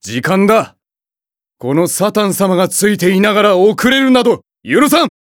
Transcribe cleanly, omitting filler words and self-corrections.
時間だ。このサタン様がついていながら遅れるなど許さん。